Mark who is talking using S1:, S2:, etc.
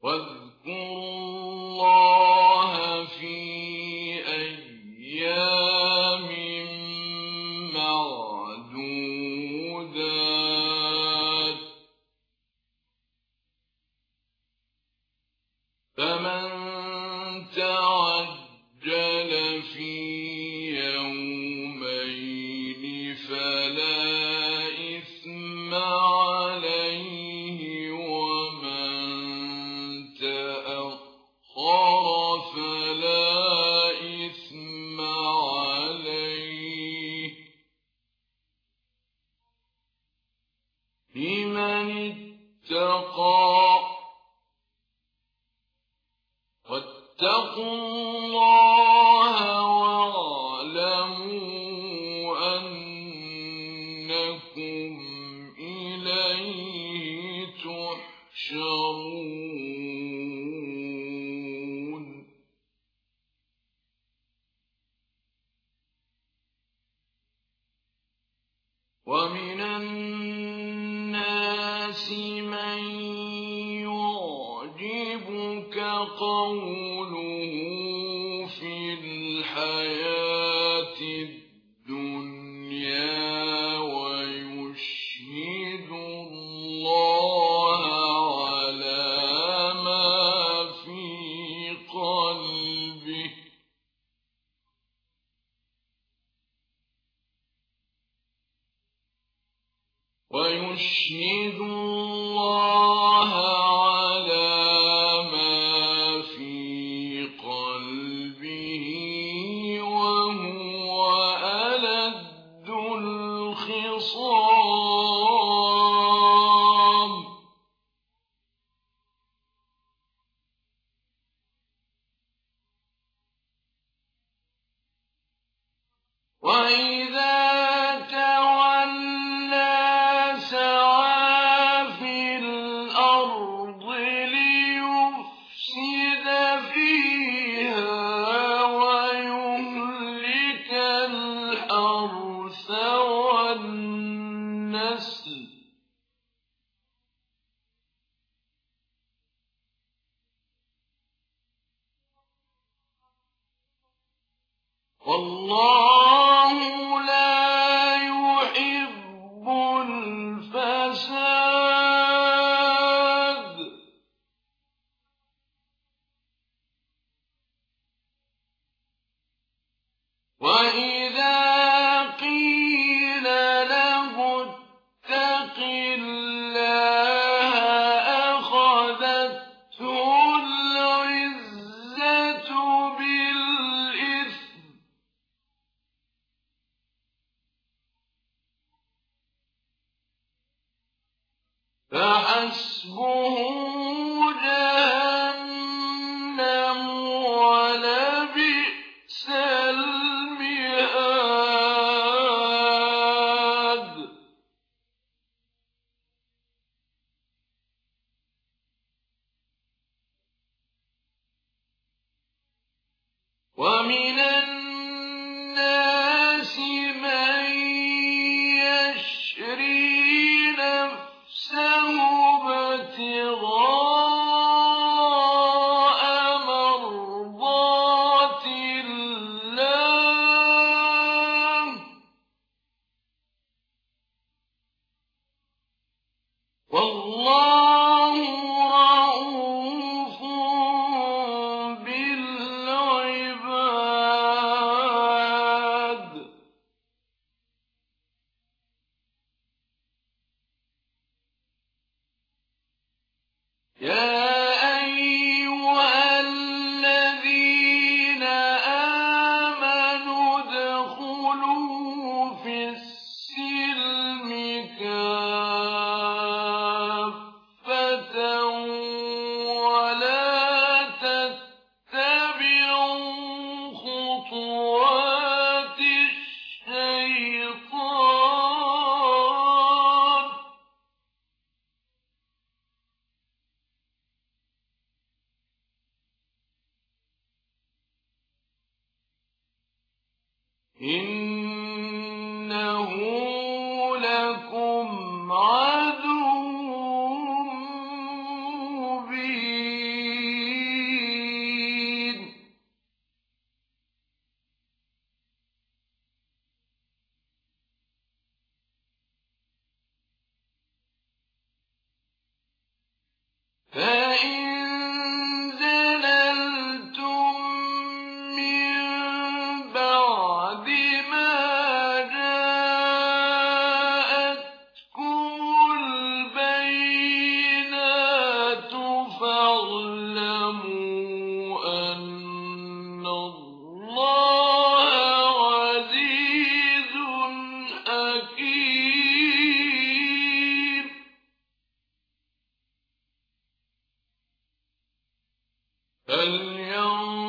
S1: واذكروا الله في أيام معدودات فمن تعجل في يومين فلا إثم عليه ومن تأخر فلا إثم عليه لمن اتقى واتقوا الله واعلموا أنكم إليه تحشرون ومن الناس من يعجبك قوله في الحياة الدنيا ويشهد الله على ما في قلبه ويشهد الله على ما في قلبه وهو ألد الخصام وإذا تولى سعى في الأرض ليفسد فيها ويهلك الحرث والنسل والله لا يحب الفساد وإذا قيل له اتق الله أخذته العزة بالإثم فحسبه جهنم ولبئس المهاد ومن الناس من يشري نفسه ابتغاء مرضات الله والله رؤوف بالعباد يا أيها الذين آمنوا ادخلوا في السلم كافة ولا تتبعوا خطوات الشيطان إنه لكم 'عدو مبين فإن زللتم من بعد ما جاءتكم البينات فاعلموا أن الله عزيز حكيم. فلينظر